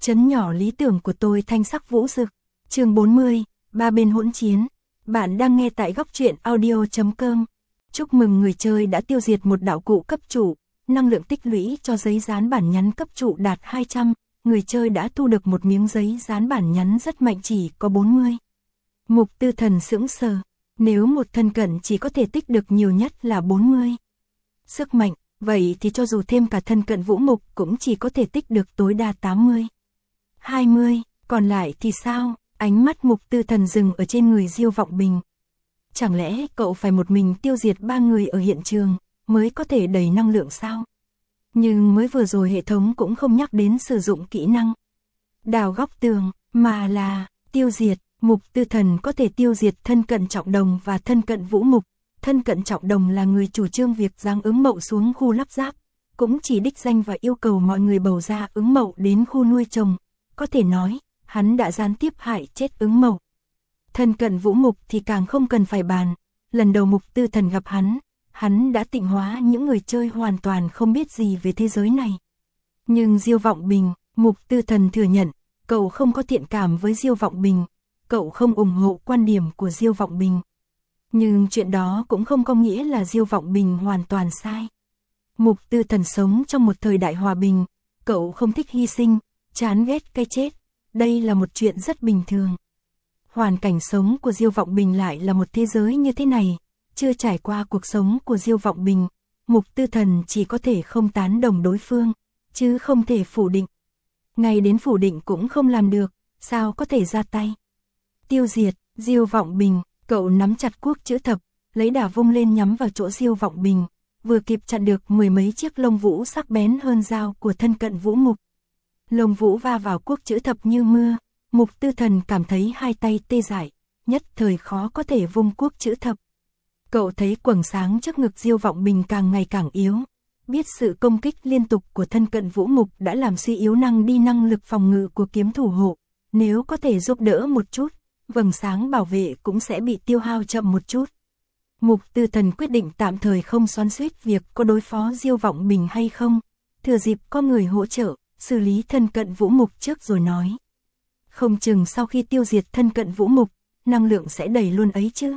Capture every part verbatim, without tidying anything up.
Trấn nhỏ lý tưởng của tôi thanh sắc vũ rực. Chương bốn mươi, ba bên hỗn chiến. Bạn đang nghe tại góc truyện audio chấm com. Chúc mừng người chơi đã tiêu diệt một đạo cụ cấp chủ, năng lượng tích lũy cho giấy dán bản nhắn cấp chủ đạt hai trăm, người chơi đã thu được một miếng giấy dán bản nhắn rất mạnh chỉ có bốn mươi. Mục Tư Thần sững sờ, nếu một thân cận chỉ có thể tích được nhiều nhất là bốn mươi. Sức mạnh, vậy thì cho dù thêm cả thân cận vũ mục cũng chỉ có thể tích được tối đa tám mươi. hai mươi, còn lại thì sao? Ánh mắt Mục Tư Thần dừng ở trên người Diêu Vọng Bình. Chẳng lẽ cậu phải một mình tiêu diệt ba người ở hiện trường mới có thể đầy năng lượng sao? Nhưng mới vừa rồi hệ thống cũng không nhắc đến sử dụng kỹ năng đào góc tường, mà là tiêu diệt. Mục Tư Thần có thể tiêu diệt thân cận trọng đồng và thân cận vũ mục. Thân cận trọng đồng là người chủ trương việc giáng ứng mậu xuống khu lắp ráp, cũng chỉ đích danh và yêu cầu mọi người bầu ra ứng mậu đến khu nuôi trồng. Có thể nói, hắn đã gián tiếp hại chết ứng mậu. Thân cận vũ mục thì càng không cần phải bàn. Lần đầu Mục Tư Thần gặp hắn, hắn đã tịnh hóa những người chơi hoàn toàn không biết gì về thế giới này. Nhưng Diêu Vọng Bình, Mục Tư Thần thừa nhận, cậu không có thiện cảm với Diêu Vọng Bình. Cậu không ủng hộ quan điểm của Diêu Vọng Bình. Nhưng chuyện đó cũng không có nghĩa là Diêu Vọng Bình hoàn toàn sai. Mục Tư Thần sống trong một thời đại hòa bình, cậu không thích hy sinh, chán ghét cái chết. Đây là một chuyện rất bình thường. Hoàn cảnh sống của Diêu Vọng Bình lại là một thế giới như thế này. Chưa trải qua cuộc sống của Diêu Vọng Bình, Mục Tư Thần chỉ có thể không tán đồng đối phương, chứ không thể phủ định. Ngay đến phủ định cũng không làm được, sao có thể ra tay. Tiêu diệt, Diêu Vọng Bình, cậu nắm chặt cuốc chữ thập, lấy đà vung lên nhắm vào chỗ Diêu Vọng Bình, vừa kịp chặn được mười mấy chiếc lông vũ sắc bén hơn dao của thân cận vũ mục. Lông vũ va vào cuốc chữ thập như mưa, Mục Tư Thần cảm thấy hai tay tê dại, nhất thời khó có thể vung cuốc chữ thập. Cậu thấy quầng sáng trước ngực Diêu Vọng Bình càng ngày càng yếu, biết sự công kích liên tục của thân cận vũ mục đã làm suy yếu năng đi năng lực phòng ngự của kiếm thủ hộ, nếu có thể giúp đỡ một chút, vầng sáng bảo vệ cũng sẽ bị tiêu hao chậm một chút. Mục Tư Thần quyết định tạm thời không xoắn xuýt việc có đối phó Diêu Vọng Bình hay không, thừa dịp có người hỗ trợ, xử lý thân cận vũ mục trước rồi nói. Không chừng sau khi tiêu diệt thân cận vũ mục, năng lượng sẽ đầy luôn ấy chứ.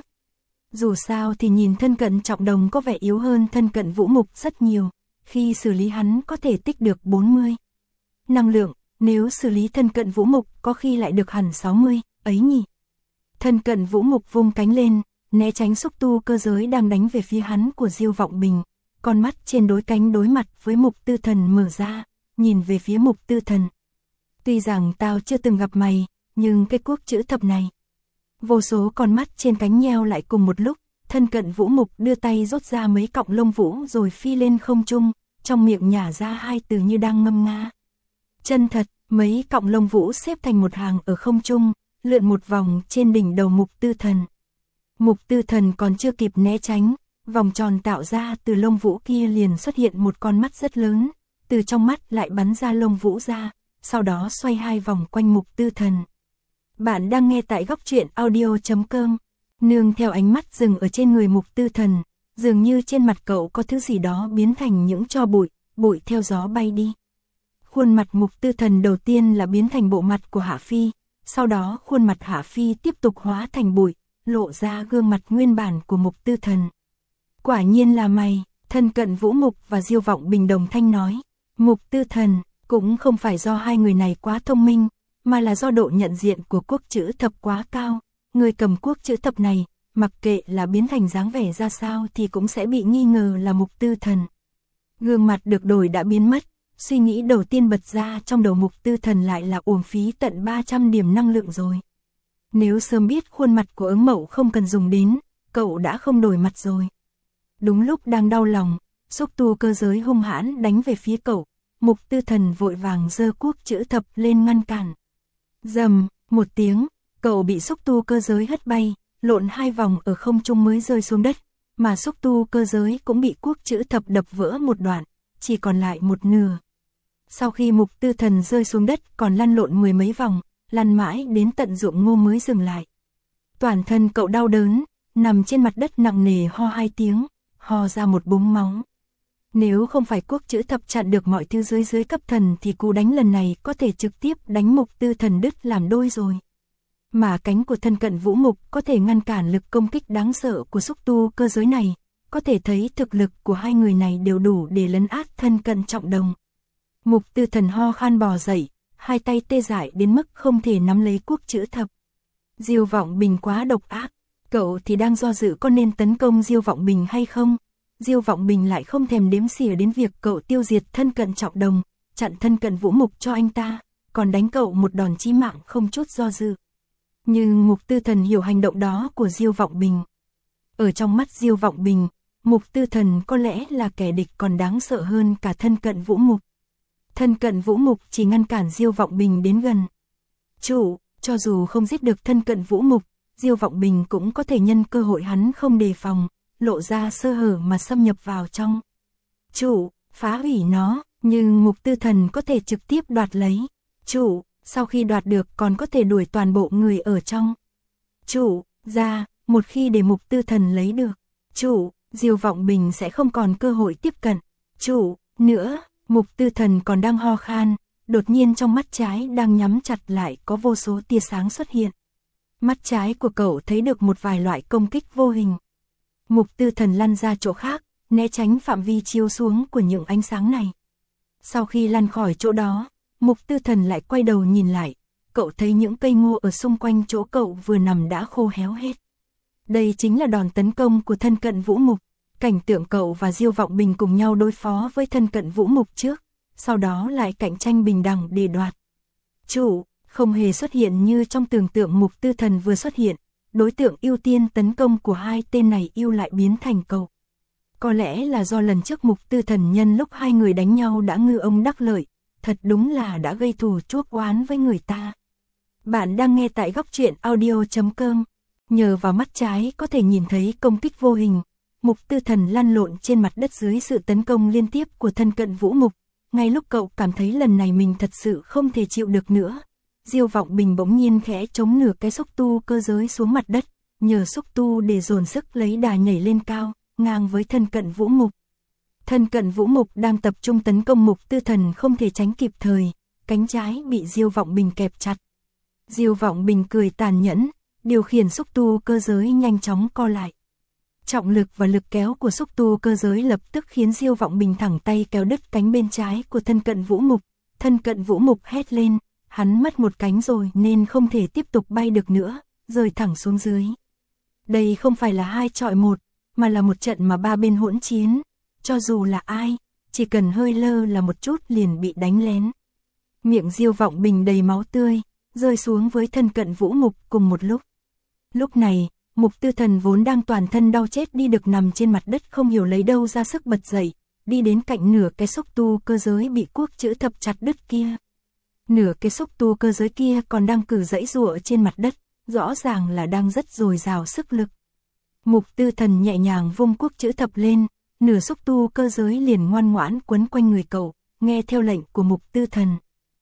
Dù sao thì nhìn thân cận trọng đồng có vẻ yếu hơn thân cận vũ mục rất nhiều, khi xử lý hắn có thể tích được bốn mươi. Năng lượng, nếu xử lý thân cận vũ mục có khi lại được hẳn sáu mươi, ấy nhỉ. Thân cận vũ mục vung cánh lên, né tránh xúc tu cơ giới đang đánh về phía hắn của Diêu Vọng Bình, con mắt trên đối cánh đối mặt với Mục Tư Thần mở ra, nhìn về phía Mục Tư Thần. Tuy rằng tao chưa từng gặp mày, nhưng cái cuốc chữ thập này. Vô số con mắt trên cánh nheo lại cùng một lúc, thân cận vũ mục đưa tay rút ra mấy cọng lông vũ rồi phi lên không trung, trong miệng nhả ra hai từ như đang ngâm nga. Chân thật, mấy cọng lông vũ xếp thành một hàng ở không trung, lượn một vòng trên đỉnh đầu Mục Tư Thần. Mục Tư Thần còn chưa kịp né tránh, vòng tròn tạo ra từ lông vũ kia liền xuất hiện một con mắt rất lớn, từ trong mắt lại bắn ra lông vũ ra, sau đó xoay hai vòng quanh Mục Tư Thần. Bạn đang nghe tại góc truyện audio chấm com, nương theo ánh mắt dừng ở trên người Mục Tư Thần, dường như trên mặt cậu có thứ gì đó biến thành những tro bụi, bụi theo gió bay đi. Khuôn mặt Mục Tư Thần đầu tiên là biến thành bộ mặt của Hạ Phi, sau đó khuôn mặt Hạ Phi tiếp tục hóa thành bụi, lộ ra gương mặt nguyên bản của Mục Tư Thần. Quả nhiên là mày, thân cận vũ mục và Diêu Vọng Bình đồng thanh nói. Mục Tư Thần, cũng không phải do hai người này quá thông minh, mà là do độ nhận diện của cuốc chữ thập quá cao. Người cầm cuốc chữ thập này, mặc kệ là biến thành dáng vẻ ra sao thì cũng sẽ bị nghi ngờ là Mục Tư Thần. Gương mặt được đổi đã biến mất, suy nghĩ đầu tiên bật ra trong đầu Mục Tư Thần lại là uổng phí tận ba trăm điểm năng lượng rồi. Nếu sớm biết khuôn mặt của ứng mậu không cần dùng đến, cậu đã không đổi mặt rồi. Đúng lúc đang đau lòng, xúc tu cơ giới hung hãn đánh về phía cậu, Mục Tư Thần vội vàng giơ cuốc chữ thập lên ngăn cản. Rầm, một tiếng, cậu bị xúc tu cơ giới hất bay, lộn hai vòng ở không trung mới rơi xuống đất, mà xúc tu cơ giới cũng bị cuốc chữ thập đập vỡ một đoạn, chỉ còn lại một nửa. Sau khi Mục Tư Thần rơi xuống đất còn lăn lộn mười mấy vòng, lăn mãi đến tận ruộng ngô mới dừng lại. Toàn thân cậu đau đớn, nằm trên mặt đất nặng nề ho hai tiếng, ho ra một búng máu. Nếu không phải quốc chữ thập chặn được mọi thứ dưới dưới cấp thần thì cú đánh lần này có thể trực tiếp đánh mục tư thần đứt làm đôi rồi. Mà cánh của thân cận vũ mục có thể ngăn cản lực công kích đáng sợ của xúc tu cơ giới này, có thể thấy thực lực của hai người này đều đủ để lấn át thân cận trọng đồng. Mục tư thần ho khan bò dậy, hai tay tê dại đến mức không thể nắm lấy quốc chữ thập. Diêu Vọng Bình quá độc ác, cậu thì đang do dự có nên tấn công Diêu Vọng Bình hay không. Diêu Vọng Bình lại không thèm đếm xỉa đến việc cậu tiêu diệt thân cận trọng đồng, chặn thân cận vũ mục cho anh ta, còn đánh cậu một đòn chí mạng không chút do dự. Nhưng Mục Tư Thần hiểu hành động đó của Diêu Vọng Bình. Ở trong mắt Diêu Vọng Bình, Mục Tư Thần có lẽ là kẻ địch còn đáng sợ hơn cả thân cận vũ mục. Thân cận vũ mục chỉ ngăn cản Diêu Vọng Bình đến gần. Chủ, cho dù không giết được thân cận vũ mục, Diêu Vọng Bình cũng có thể nhân cơ hội hắn không đề phòng, lộ ra sơ hở mà xâm nhập vào trong. Chủ, phá hủy nó, nhưng Mục Tư Thần có thể trực tiếp đoạt lấy. Chủ, sau khi đoạt được còn có thể đuổi toàn bộ người ở trong. Chủ, ra, một khi để Mục Tư Thần lấy được. Chủ, Diêu Vọng Bình sẽ không còn cơ hội tiếp cận. Chủ, nữa, Mục Tư Thần còn đang ho khan, đột nhiên trong mắt trái đang nhắm chặt lại có vô số tia sáng xuất hiện. Mắt trái của cậu thấy được một vài loại công kích vô hình. Mục Tư Thần lăn ra chỗ khác, né tránh phạm vi chiếu xuống của những ánh sáng này. Sau khi lăn khỏi chỗ đó, Mục Tư Thần lại quay đầu nhìn lại, cậu thấy những cây ngô ở xung quanh chỗ cậu vừa nằm đã khô héo hết. Đây chính là đòn tấn công của thân cận vũ mục. Cảnh tượng cậu và Diêu Vọng Bình cùng nhau đối phó với thân cận vũ mục trước, sau đó lại cạnh tranh bình đẳng để đoạt. Chủ, không hề xuất hiện như trong tưởng tượng Mục Tư Thần vừa xuất hiện, đối tượng ưu tiên tấn công của hai tên này ưu lại biến thành cậu. Có lẽ là do lần trước Mục Tư Thần nhân lúc hai người đánh nhau đã ngư ông đắc lợi, thật đúng là đã gây thù chuốc oán với người ta. Bạn đang nghe tại góc truyện audio chấm com. Nhờ vào mắt trái có thể nhìn thấy công kích vô hình, Mục Tư Thần lăn lộn trên mặt đất dưới sự tấn công liên tiếp của thân cận vũ mục. Ngay lúc cậu cảm thấy lần này mình thật sự không thể chịu được nữa, Diêu Vọng Bình bỗng nhiên khẽ chống nửa cái xúc tu cơ giới xuống mặt đất, nhờ xúc tu để dồn sức lấy đà nhảy lên cao, ngang với thân cận vũ mục. Thân cận vũ mục đang tập trung tấn công Mục Tư Thần không thể tránh kịp thời, cánh trái bị Diêu Vọng Bình kẹp chặt. Diêu Vọng Bình cười tàn nhẫn, điều khiển xúc tu cơ giới nhanh chóng co lại. Trọng lực và lực kéo của xúc tu cơ giới lập tức khiến Diêu Vọng Bình thẳng tay kéo đứt cánh bên trái của thân cận vũ mục. Thân cận vũ mục hét lên, hắn mất một cánh rồi nên không thể tiếp tục bay được nữa, rơi thẳng xuống dưới. Đây không phải là hai chọi một, mà là một trận mà ba bên hỗn chiến. Cho dù là ai, chỉ cần hơi lơ là một chút liền bị đánh lén. Miệng Diêu Vọng Bình đầy máu tươi, rơi xuống với thân cận vũ mục cùng một lúc. Lúc này, Mục Tư Thần vốn đang toàn thân đau chết đi được nằm trên mặt đất không hiểu lấy đâu ra sức bật dậy, đi đến cạnh nửa cái xúc tu cơ giới bị quốc chữ thập chặt đứt kia. Nửa cái xúc tu cơ giới kia còn đang cử giãy giụa trên mặt đất, rõ ràng là đang rất dồi dào sức lực. Mục Tư Thần nhẹ nhàng vung quốc chữ thập lên, nửa xúc tu cơ giới liền ngoan ngoãn quấn quanh người cậu, nghe theo lệnh của Mục Tư Thần.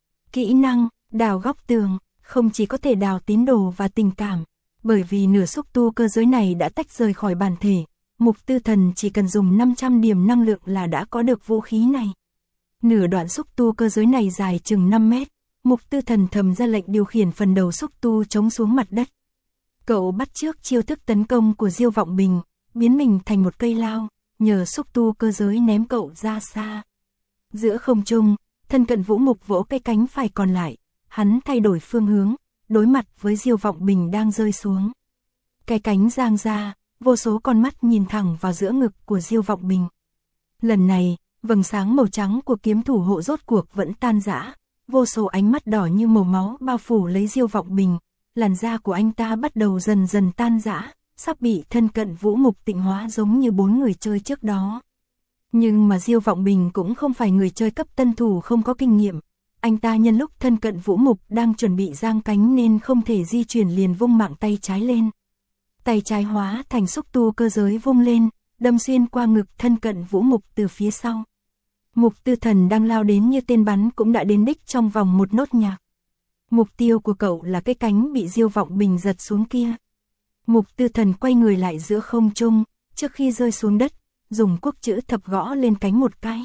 Kỹ năng, đào góc tường, không chỉ có thể đào tín đồ và tình cảm, bởi vì nửa xúc tu cơ giới này đã tách rời khỏi bản thể, Mục Tư Thần chỉ cần dùng năm trăm điểm năng lượng là đã có được vũ khí này. Nửa đoạn xúc tu cơ giới này dài chừng năm mét, Mục Tư Thần thầm ra lệnh điều khiển phần đầu xúc tu chống xuống mặt đất. Cậu bắt chước chiêu thức tấn công của Diêu Vọng Bình, biến mình thành một cây lao, nhờ xúc tu cơ giới ném cậu ra xa. Giữa không trung, thân cận vũ mục vỗ cái cánh phải còn lại, hắn thay đổi phương hướng, đối mặt với Diêu Vọng Bình đang rơi xuống. Cái cánh giang ra, vô số con mắt nhìn thẳng vào giữa ngực của Diêu Vọng Bình. Lần này, vầng sáng màu trắng của kiếm thủ hộ rốt cuộc vẫn tan rã, vô số ánh mắt đỏ như màu máu bao phủ lấy Diêu Vọng Bình, làn da của anh ta bắt đầu dần dần tan rã, sắp bị thân cận vũ mục tịnh hóa giống như bốn người chơi trước đó. Nhưng mà Diêu Vọng Bình cũng không phải người chơi cấp tân thủ không có kinh nghiệm. Anh ta nhân lúc thân cận vũ mục đang chuẩn bị giang cánh nên không thể di chuyển liền vung mạng tay trái lên. Tay trái hóa thành xúc tu cơ giới vung lên, đâm xuyên qua ngực thân cận vũ mục từ phía sau. Mục Tư Thần đang lao đến như tên bắn cũng đã đến đích trong vòng một nốt nhạc. Mục tiêu của cậu là cái cánh bị Diêu Vọng Bình giật xuống kia. Mục Tư Thần quay người lại giữa không trung, trước khi rơi xuống đất, dùng quốc chữ thập gõ lên cánh một cái.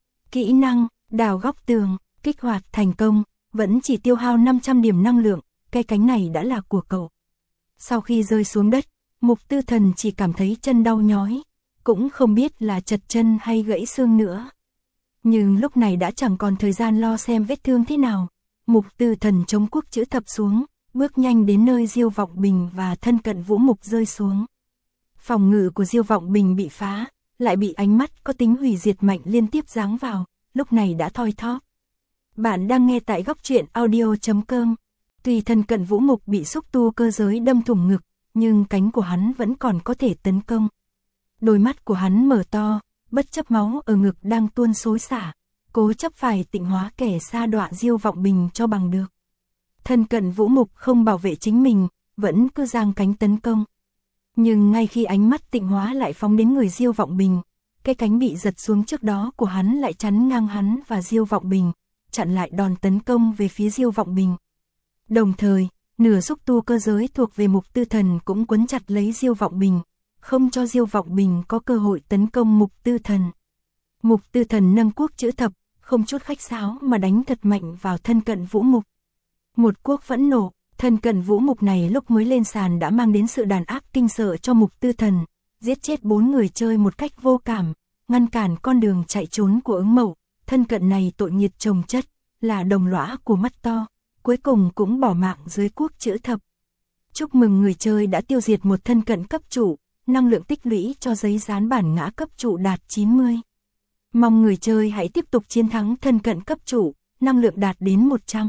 Kỹ năng, đào góc tường, kích hoạt thành công, vẫn chỉ tiêu hao năm trăm điểm năng lượng, cái cánh này đã là của cậu. Sau khi rơi xuống đất, Mục Tư Thần chỉ cảm thấy chân đau nhói, cũng không biết là chật chân hay gãy xương nữa. Nhưng lúc này đã chẳng còn thời gian lo xem vết thương thế nào. Mục Tư Thần chống quốc chữ thập xuống, bước nhanh đến nơi Diêu Vọng Bình và thân cận Vũ Mục rơi xuống. Phòng ngự của Diêu Vọng Bình bị phá, lại bị ánh mắt có tính hủy diệt mạnh liên tiếp giáng vào, lúc này đã thoi thóp. Bạn đang nghe tại góc truyện audio chấm com. Tuy thân cận Vũ Mục bị xúc tu cơ giới đâm thủng ngực, nhưng cánh của hắn vẫn còn có thể tấn công. Đôi mắt của hắn mở to, bất chấp máu ở ngực đang tuôn xối xả, cố chấp phải tịnh hóa kẻ sa đọa Diêu Vọng Bình cho bằng được. Thân cận Vũ Mục không bảo vệ chính mình, vẫn cứ giang cánh tấn công. Nhưng ngay khi ánh mắt tịnh hóa lại phóng đến người Diêu Vọng Bình, cái cánh bị giật xuống trước đó của hắn lại chắn ngang hắn và Diêu Vọng Bình, chặn lại đòn tấn công về phía Diêu Vọng Bình. Đồng thời, nửa xúc tu cơ giới thuộc về Mục Tư Thần cũng quấn chặt lấy Diêu Vọng Bình, không cho Diêu Vọng Bình có cơ hội tấn công Mục Tư Thần. Mục Tư Thần nâng quốc chữ thập, không chút khách sáo mà đánh thật mạnh vào thân cận Vũ Mục. Một quốc phẫn nộ, thân cận Vũ Mục này lúc mới lên sàn đã mang đến sự đàn áp kinh sợ cho Mục Tư Thần, giết chết bốn người chơi một cách vô cảm, ngăn cản con đường chạy trốn của Ứng Mậu. Thân cận này tội nghiệt chồng chất, là đồng lõa của mắt to, cuối cùng cũng bỏ mạng dưới quốc chữ thập. Chúc mừng người chơi đã tiêu diệt một thân cận cấp chủ, năng lượng tích lũy cho giấy dán bản ngã cấp chủ đạt chín mươi. Mong người chơi hãy tiếp tục chiến thắng thân cận cấp chủ, năng lượng đạt đến một trăm.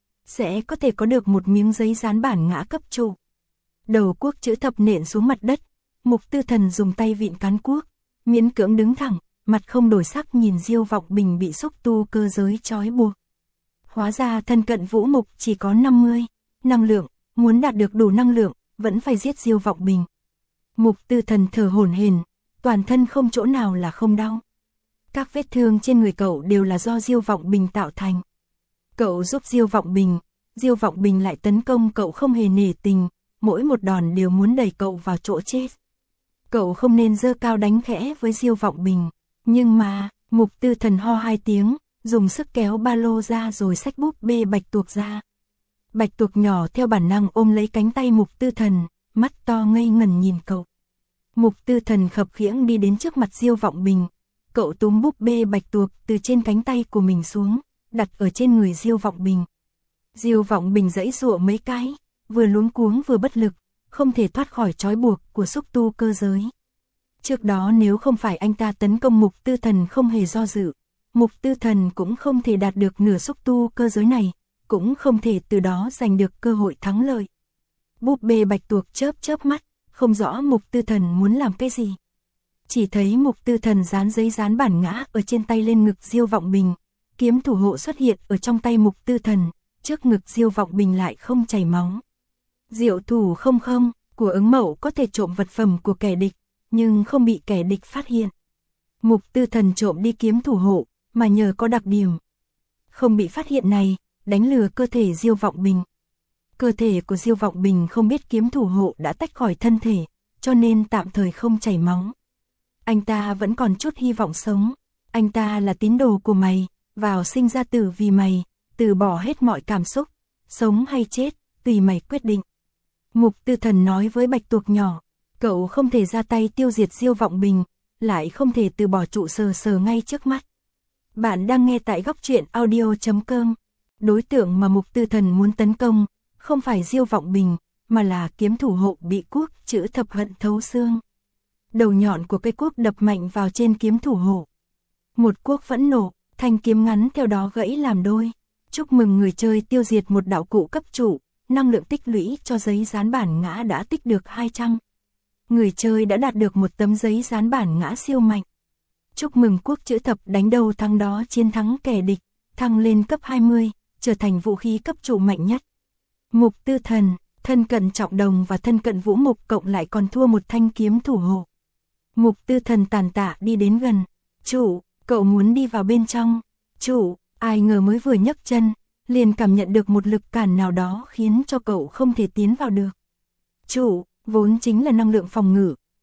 Sẽ có thể có được một miếng giấy dán bản ngã cấp chủ. Đầu quốc chữ thập nện xuống mặt đất, Mục Tư Thần dùng tay vịn cán quốc, miễn cưỡng đứng thẳng, mặt không đổi sắc nhìn Diêu Vọng Bình bị xúc tu cơ giới trói buộc. Hóa ra thân cận Vũ Mục chỉ có năm mươi năng lượng, muốn đạt được đủ năng lượng, vẫn phải giết Diêu Vọng Bình. Mục Tư Thần thở hổn hển, toàn thân không chỗ nào là không đau. Các vết thương trên người cậu đều là do Diêu Vọng Bình tạo thành. Cậu giúp Diêu Vọng Bình, Diêu Vọng Bình lại tấn công cậu không hề nể tình, mỗi một đòn đều muốn đẩy cậu vào chỗ chết. Cậu không nên giơ cao đánh khẽ với Diêu Vọng Bình, nhưng mà, Mục Tư Thần ho hai tiếng, dùng sức kéo ba lô ra rồi xách búp bê Bạch Tuộc ra. Bạch Tuộc nhỏ theo bản năng ôm lấy cánh tay Mục Tư Thần, mắt to ngây ngẩn nhìn cậu. Mục Tư Thần khập khiễng đi đến trước mặt Diêu Vọng Bình, cậu túm búp bê Bạch Tuộc từ trên cánh tay của mình xuống, đặt ở trên người Diêu Vọng Bình. Diêu Vọng Bình giãy giụa mấy cái, vừa luống cuống vừa bất lực, không thể thoát khỏi trói buộc của xúc tu cơ giới. Trước đó nếu không phải anh ta tấn công Mục Tư Thần không hề do dự, Mục Tư Thần cũng không thể đạt được nửa xúc tu cơ giới này, cũng không thể từ đó giành được cơ hội thắng lợi. Búp bê Bạch Tuộc chớp chớp mắt, không rõ Mục Tư Thần muốn làm cái gì. Chỉ thấy Mục Tư Thần dán giấy dán bản ngã ở trên tay lên ngực Diêu Vọng Bình, kiếm thủ hộ xuất hiện ở trong tay Mục Tư Thần, trước ngực Diêu Vọng Bình lại không chảy máu. Diệu thủ không không của Ứng Mậu có thể trộm vật phẩm của kẻ địch, nhưng không bị kẻ địch phát hiện. Mục Tư Thần trộm đi kiếm thủ hộ, mà nhờ có đặc điểm không bị phát hiện này, đánh lừa cơ thể Diêu Vọng Bình. Cơ thể của Diêu Vọng Bình không biết kiếm thủ hộ đã tách khỏi thân thể, cho nên tạm thời không chảy máu. Anh ta vẫn còn chút hy vọng sống, anh ta là tín đồ của mày, vào sinh ra tử vì mày, từ bỏ hết mọi cảm xúc, sống hay chết, tùy mày quyết định. Mục Tư Thần nói với Bạch Tuộc nhỏ, cậu không thể ra tay tiêu diệt Diêu Vọng Bình, lại không thể từ bỏ trụ sở sở ngay trước mắt. Bạn đang nghe tại góc truyện audio chấm com. Đối tượng mà Mục Tư Thần muốn tấn công, không phải Diêu Vọng Bình, mà là kiếm thủ hộ bị cuốc chữ thập hận thấu xương. Đầu nhọn của cây cuốc đập mạnh vào trên kiếm thủ hộ. Một cuốc phẫn nộ, thanh kiếm ngắn theo đó gãy làm đôi. Chúc mừng người chơi tiêu diệt một đạo cụ cấp chủ, năng lượng tích lũy cho giấy dán bản ngã đã tích được hai trăm. Người chơi đã đạt được một tấm giấy dán bản ngã siêu mạnh. Chúc mừng quốc chữ thập đánh đầu thắng đó chiến thắng kẻ địch, thăng lên cấp hai mươi, trở thành vũ khí cấp chủ mạnh nhất. Mục Tư Thần, thân cận Trọng Đồng và thân cận Vũ Mục cộng lại còn thua một thanh kiếm thủ hộ. Mục Tư Thần tàn tạ đi đến gần. Chủ, cậu muốn đi vào bên trong. Chủ, ai ngờ mới vừa nhấc chân, liền cảm nhận được một lực cản nào đó khiến cho cậu không thể tiến vào được. Chủ, vốn chính là năng lượng phòng ngự,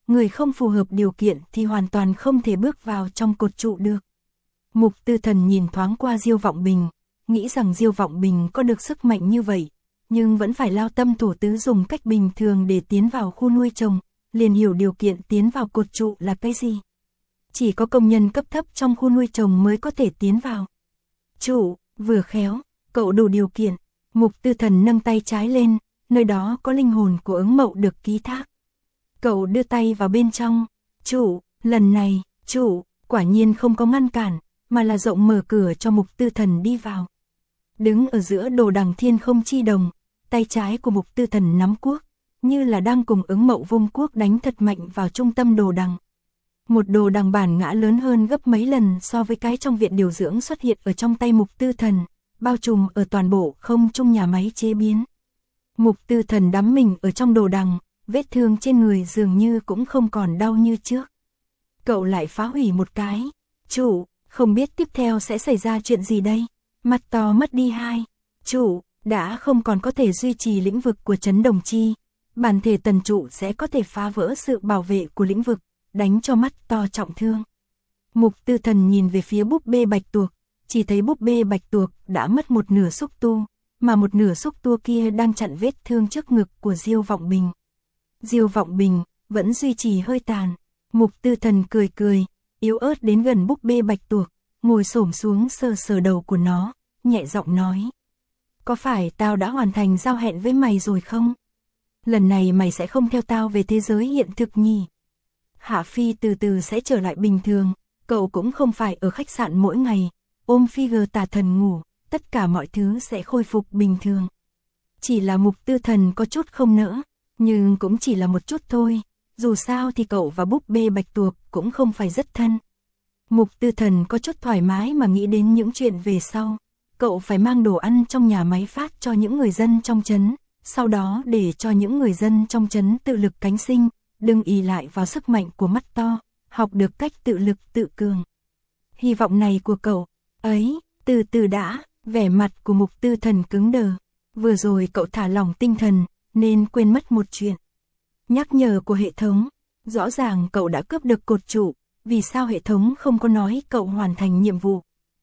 người không phù hợp điều kiện thì hoàn toàn không thể bước vào trong cột trụ được. Mục Tư Thần nhìn thoáng qua Diêu Vọng Bình, nghĩ rằng Diêu Vọng Bình có được sức mạnh như vậy, nhưng vẫn phải lao tâm thổ tứ dùng cách bình thường để tiến vào khu nuôi trồng, liền hiểu điều kiện tiến vào cột trụ là cái gì. Chỉ có công nhân cấp thấp trong khu nuôi trồng mới có thể tiến vào. Chủ, vừa khéo, cậu đủ điều kiện. Mục Tư Thần nâng tay trái lên, nơi đó có linh hồn của Ứng Mậu được ký thác. Cậu đưa tay vào bên trong. Chủ, lần này, chủ, quả nhiên không có ngăn cản, mà là rộng mở cửa cho Mục Tư Thần đi vào. Đứng ở giữa đồ đằng thiên không chi đồng, tay trái của Mục Tư Thần nắm cuốc, như là đang cùng Ứng Mậu vung cuốc đánh thật mạnh vào trung tâm đồ đằng. Một đồ đằng bản ngã lớn hơn gấp mấy lần so với cái trong viện điều dưỡng xuất hiện ở trong tay Mục Tư Thần, bao trùm ở toàn bộ không trung nhà máy chế biến. Mục Tư Thần đắm mình ở trong đồ đằng, vết thương trên người dường như cũng không còn đau như trước. Cậu lại phá hủy một cái. Chủ, không biết tiếp theo sẽ xảy ra chuyện gì đây? Mặt to mất đi hai. Chủ, đã không còn có thể duy trì lĩnh vực của Trấn Đồng Chi. Bản thể tần trụ sẽ có thể phá vỡ sự bảo vệ của lĩnh vực, đánh cho mắt to trọng thương. Mục Tư Thần nhìn về phía búp bê bạch tuộc, chỉ thấy búp bê bạch tuộc đã mất một nửa xúc tu, mà một nửa xúc tu kia đang chặn vết thương trước ngực của Diêu Vọng Bình. Diêu Vọng Bình vẫn duy trì hơi tàn. Mục Tư Thần cười cười, yếu ớt đến gần búp bê bạch tuộc, ngồi xổm xuống sờ sờ đầu của nó, nhẹ giọng nói: "Có phải tao đã hoàn thành giao hẹn với mày rồi không? Lần này mày sẽ không theo tao về thế giới hiện thực nhỉ? Hạ Phi từ từ sẽ trở lại bình thường, cậu cũng không phải ở khách sạn mỗi ngày, ôm Figure tà thần ngủ, tất cả mọi thứ sẽ khôi phục bình thường." Chỉ là Mục Tư Thần có chút không nỡ, nhưng cũng chỉ là một chút thôi, dù sao thì cậu và búp bê bạch tuộc cũng không phải rất thân. Mục Tư Thần có chút thoải mái mà nghĩ đến những chuyện về sau, cậu phải mang đồ ăn trong nhà máy phát cho những người dân trong trấn, sau đó để cho những người dân trong trấn tự lực cánh sinh, đừng ỷ lại vào sức mạnh của mắt to, học được cách tự lực tự cường. Hy vọng này của cậu, ấy, từ từ đã, vẻ mặt của Mục Tư Thần cứng đờ. Vừa rồi cậu thả lỏng tinh thần, nên quên mất một chuyện. Nhắc nhở của hệ thống, rõ ràng cậu đã cướp được cột trụ, vì sao hệ thống không có nói cậu hoàn thành nhiệm vụ?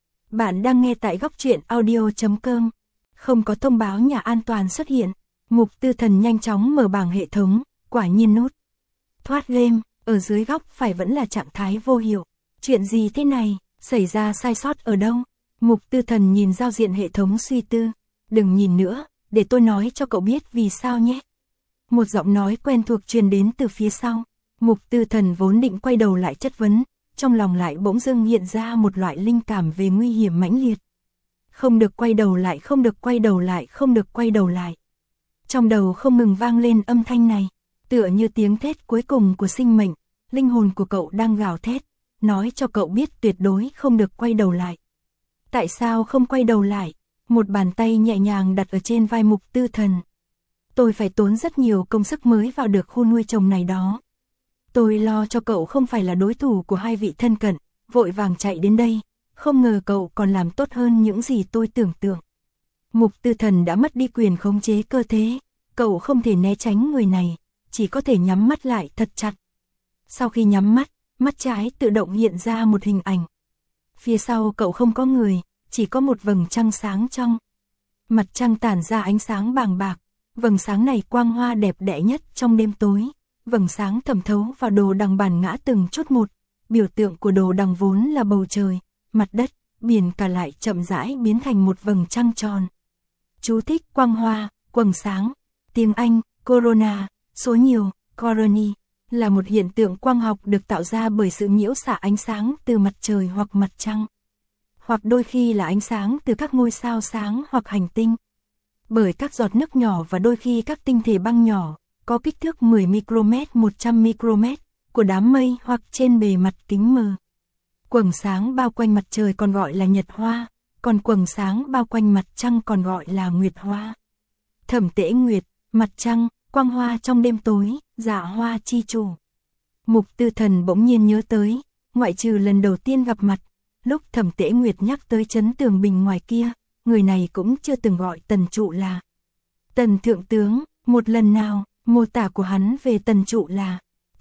Bạn đang nghe tại góc truyện audio chấm com, không có thông báo nhà an toàn xuất hiện. Mục Tư Thần nhanh chóng mở bảng hệ thống, quả nhiên nút thoát game, ở dưới góc phải vẫn là trạng thái vô hiệu. Chuyện gì thế này, xảy ra sai sót ở đâu? Mục Tư Thần nhìn giao diện hệ thống suy tư. Đừng nhìn nữa, để tôi nói cho cậu biết vì sao nhé. Một giọng nói quen thuộc truyền đến từ phía sau. Mục Tư Thần vốn định quay đầu lại chất vấn, trong lòng lại bỗng dưng hiện ra một loại linh cảm về nguy hiểm mãnh liệt. Không được quay đầu lại, không được quay đầu lại, không được quay đầu lại. Trong đầu không ngừng vang lên âm thanh này, tựa như tiếng thét cuối cùng của sinh mệnh, linh hồn của cậu đang gào thét, nói cho cậu biết tuyệt đối không được quay đầu lại. Tại sao không quay đầu lại? Một bàn tay nhẹ nhàng đặt ở trên vai Mục Tư Thần. Tôi phải tốn rất nhiều công sức mới vào được khu nuôi trồng này đó. Tôi lo cho cậu không phải là đối thủ của hai vị thân cận, vội vàng chạy đến đây, không ngờ cậu còn làm tốt hơn những gì tôi tưởng tượng. Mục Tư Thần đã mất đi quyền khống chế cơ thể, cậu không thể né tránh người này, chỉ có thể nhắm mắt lại thật chặt. Sau khi nhắm mắt, mắt trái tự động hiện ra một hình ảnh. Phía sau cậu không có người, chỉ có một vầng trăng sáng trong. Mặt trăng tản ra ánh sáng bàng bạc, vầng sáng này quang hoa đẹp đẽ nhất trong đêm tối. Vầng sáng thẩm thấu vào đồ đằng bản ngã từng chút một, biểu tượng của đồ đằng vốn là bầu trời, mặt đất, biển cả lại chậm rãi biến thành một vầng trăng tròn. Chú thích: quang hoa, quầng sáng, tiếng Anh, corona, số nhiều, corony, là một hiện tượng quang học được tạo ra bởi sự nhiễu xạ ánh sáng từ mặt trời hoặc mặt trăng, hoặc đôi khi là ánh sáng từ các ngôi sao sáng hoặc hành tinh, bởi các giọt nước nhỏ và đôi khi các tinh thể băng nhỏ, có kích thước mười micromet, một trăm micromet, của đám mây hoặc trên bề mặt kính mờ. Quầng sáng bao quanh mặt trời còn gọi là nhật hoa, còn quầng sáng bao quanh mặt trăng còn gọi là nguyệt hoa. Thẩm Tễ Nguyệt, mặt trăng, quang hoa trong đêm tối, dạ hoa chi chủ. Mục Tư Thần bỗng nhiên nhớ tới, ngoại trừ lần đầu tiên gặp mặt, lúc Thẩm Tễ Nguyệt nhắc tới Trấn Tường Bình ngoài kia, người này cũng chưa từng gọi Tần Trụ là Tần Thượng Tướng, một lần nào. Mô tả của hắn về Tần Trụ là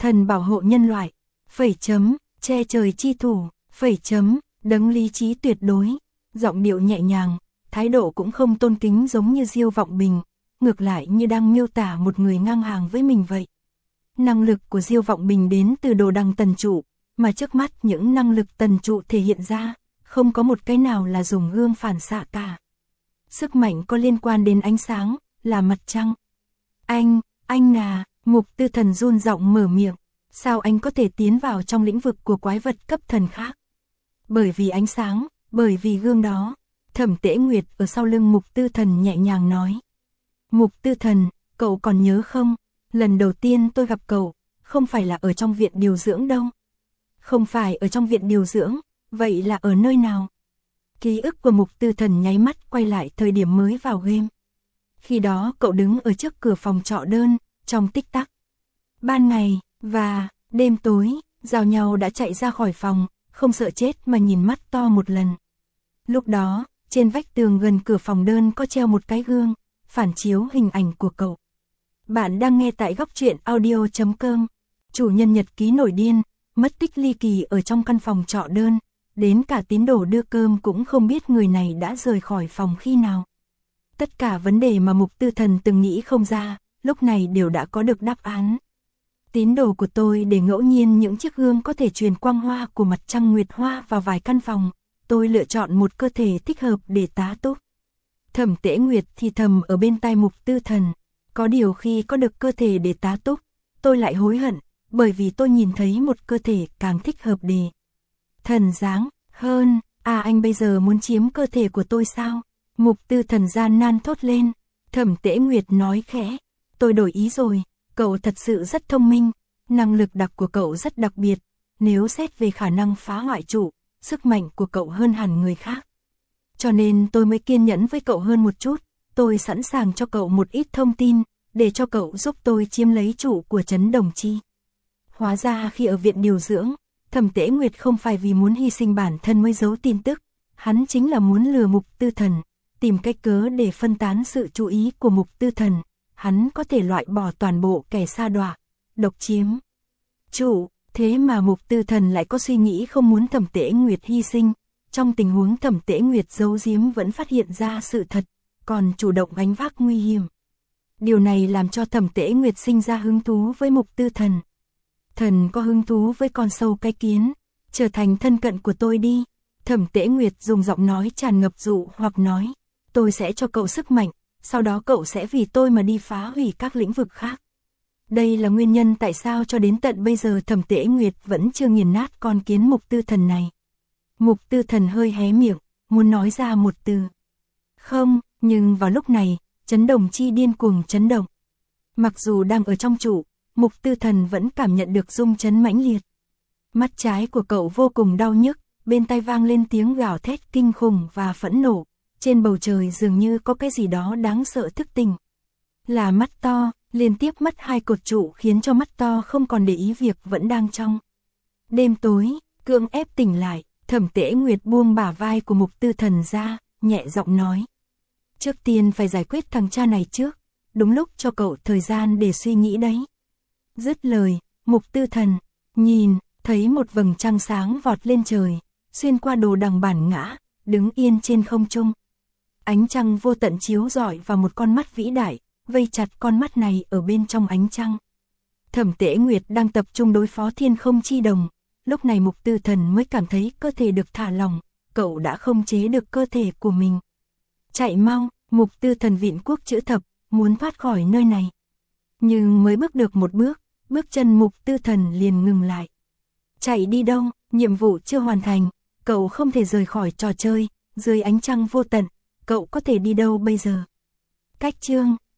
thần bảo hộ nhân loại, phẩy chấm, che trời chi thủ, phẩy chấm, đấng lý trí tuyệt đối, giọng điệu nhẹ nhàng, thái độ cũng không tôn kính giống như Diêu Vọng Bình, ngược lại như đang miêu tả một người ngang hàng với mình vậy. Năng lực của Diêu Vọng Bình đến từ đồ đằng tần trụ, mà trước mắt những năng lực tần trụ thể hiện ra, không có một cái nào là dùng gương phản xạ cả. Sức mạnh có liên quan đến ánh sáng, là mặt trăng. Anh, anh à, Mục Tư Thần run giọng mở miệng, sao anh có thể tiến vào trong lĩnh vực của quái vật cấp thần khác? Bởi vì ánh sáng, bởi vì gương đó. Thẩm Tễ Nguyệt ở sau lưng Mục Tư Thần nhẹ nhàng nói. Mục Tư Thần, cậu còn nhớ không? Lần đầu tiên tôi gặp cậu, không phải là ở trong viện điều dưỡng đâu. Không phải ở trong viện điều dưỡng, vậy là ở nơi nào? Ký ức của Mục Tư Thần nháy mắt quay lại thời điểm mới vào game. Khi đó cậu đứng ở trước cửa phòng trọ đơn, trong tích tắc. Ban ngày, và đêm tối, giao nhau đã chạy ra khỏi phòng, không sợ chết mà nhìn mắt to một lần. Lúc đó, trên vách tường gần cửa phòng đơn có treo một cái gương, phản chiếu hình ảnh của cậu. Bạn đang nghe tại góc truyện audio chấm com. Chủ nhân nhật ký nổi điên, mất tích ly kỳ ở trong căn phòng trọ đơn, đến cả tín đồ đưa cơm cũng không biết người này đã rời khỏi phòng khi nào. Tất cả vấn đề mà Mục Tư Thần từng nghĩ không ra, lúc này đều đã có được đáp án. Tín đồ của tôi để ngẫu nhiên những chiếc gương có thể truyền quang hoa của mặt trăng nguyệt hoa vào vài căn phòng, tôi lựa chọn một cơ thể thích hợp để tá túc. Thẩm Tễ Nguyệt thì thầm ở bên tai Mục Tư Thần, có điều khi có được cơ thể để tá túc, tôi lại hối hận, bởi vì tôi nhìn thấy một cơ thể càng thích hợp để thần dáng hơn. À, anh bây giờ muốn chiếm cơ thể của tôi sao? Mục Tư Thần gian nan thốt lên. Thẩm Tễ Nguyệt nói khẽ, tôi đổi ý rồi, cậu thật sự rất thông minh, năng lực đặc của cậu rất đặc biệt, nếu xét về khả năng phá hoại trụ, sức mạnh của cậu hơn hẳn người khác. Cho nên tôi mới kiên nhẫn với cậu hơn một chút, tôi sẵn sàng cho cậu một ít thông tin, để cho cậu giúp tôi chiếm lấy trụ của Trấn Đồng Chi. Hóa ra khi ở viện điều dưỡng, Thẩm Tễ Nguyệt không phải vì muốn hy sinh bản thân mới giấu tin tức, hắn chính là muốn lừa Mục Tư Thần, tìm cách cớ để phân tán sự chú ý của Mục Tư Thần, hắn có thể loại bỏ toàn bộ kẻ sa đọa, độc chiếm trụ, thế mà Mục Tư Thần lại có suy nghĩ không muốn Thẩm Tễ Nguyệt hy sinh, trong tình huống Thẩm Tễ Nguyệt giấu giếm vẫn phát hiện ra sự thật, còn chủ động gánh vác nguy hiểm. Điều này làm cho Thẩm Tễ Nguyệt sinh ra hứng thú với Mục Tư Thần. Thần có hứng thú với con sâu cái kiến, trở thành thân cận của tôi đi. Thẩm Tễ Nguyệt dùng giọng nói tràn ngập dụ hoặc nói, tôi sẽ cho cậu sức mạnh, sau đó cậu sẽ vì tôi mà đi phá hủy các lĩnh vực khác. Đây là nguyên nhân tại sao cho đến tận bây giờ Thẩm Tễ Nguyệt vẫn chưa nghiền nát con kiến Mục Tư Thần này. Mục Tư Thần hơi hé miệng, muốn nói ra một từ. Không, nhưng vào lúc này, Trấn Đồng Chi điên cuồng chấn động. Mặc dù đang ở trong trụ, Mục Tư Thần vẫn cảm nhận được rung chấn mãnh liệt. Mắt trái của cậu vô cùng đau nhức, bên tai vang lên tiếng gào thét kinh khủng và phẫn nộ. Trên bầu trời dường như có cái gì đó đáng sợ thức tỉnh. Là mắt to, liên tiếp mất hai cột trụ khiến cho mắt to không còn để ý việc vẫn đang trong đêm tối, cưỡng ép tỉnh lại. Thẩm Tễ Nguyệt buông bả vai của Mục Tư Thần ra, nhẹ giọng nói. Trước tiên phải giải quyết thằng cha này trước, đúng lúc cho cậu thời gian để suy nghĩ đấy. Dứt lời, Mục Tư Thần nhìn, thấy một vầng trăng sáng vọt lên trời, xuyên qua đồ đằng bản ngã, đứng yên trên không trung. Ánh trăng vô tận chiếu rọi vào một con mắt vĩ đại, vây chặt con mắt này ở bên trong ánh trăng. Thẩm Tễ Nguyệt đang tập trung đối phó Thiên Không Chi Đồng, lúc này Mục Tư Thần mới cảm thấy cơ thể được thả lỏng, cậu đã không chế được cơ thể của mình. Chạy mau, Mục Tư Thần vịn quốc chữ thập, muốn thoát khỏi nơi này. Nhưng mới bước được một bước, bước chân Mục Tư Thần liền ngừng lại. Chạy đi đâu, nhiệm vụ chưa hoàn thành, cậu không thể rời khỏi trò chơi, dưới ánh trăng vô tận, cậu có thể đi đâu bây giờ? Cách chương